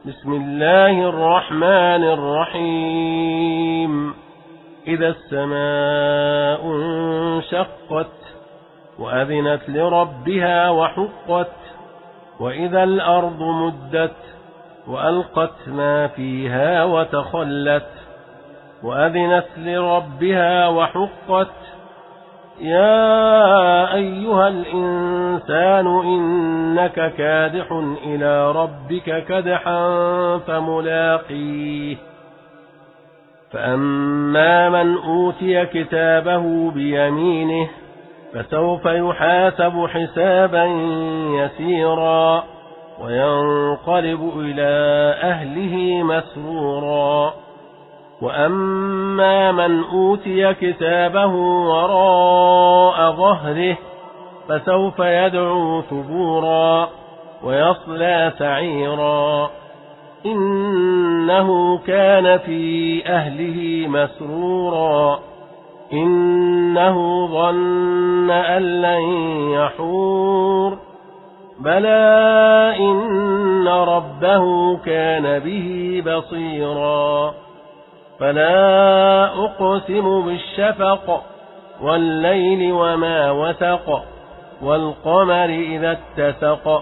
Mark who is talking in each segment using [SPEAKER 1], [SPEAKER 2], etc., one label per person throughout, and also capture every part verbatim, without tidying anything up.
[SPEAKER 1] بسم الله الرحمن الرحيم إذا السماء انشقت وأذنت لربها وحقت وإذا الأرض مدت وألقت ما فيها وتخلت وأذنت لربها وحقت يا أيها الإنسان إنك كادح إلى ربك كدحا فملاقيه فأما من أوتي كتابه بيمينه فسوف يحاسب حسابا يسيرا وينقلب إلى أهله مسرورا وأما من أوتي كتابه وراء ظهره فسوف يدعو ثبورا ويصلى سعيرا إنه كان في أهله مسرورا إنه ظن أن لن يحور بلى إن ربه كان به بصيرا فلا أقسم بالشفق والليل وما وسق والقمر إذا اتسق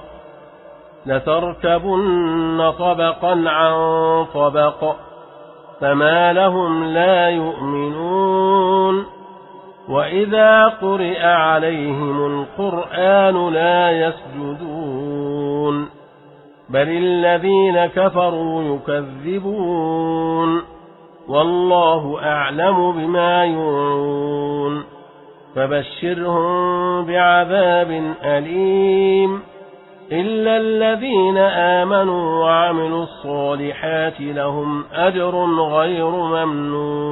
[SPEAKER 1] لتركبن طبقا عن طبق فما لهم لا يؤمنون وإذا قرئ عليهم القرآن لا يسجدون بل الذين كفروا يكذبون والله أعلم بما يوعون فبشرهم بعذاب أليم إلا الذين آمنوا وعملوا الصالحات لهم أجر غير ممنون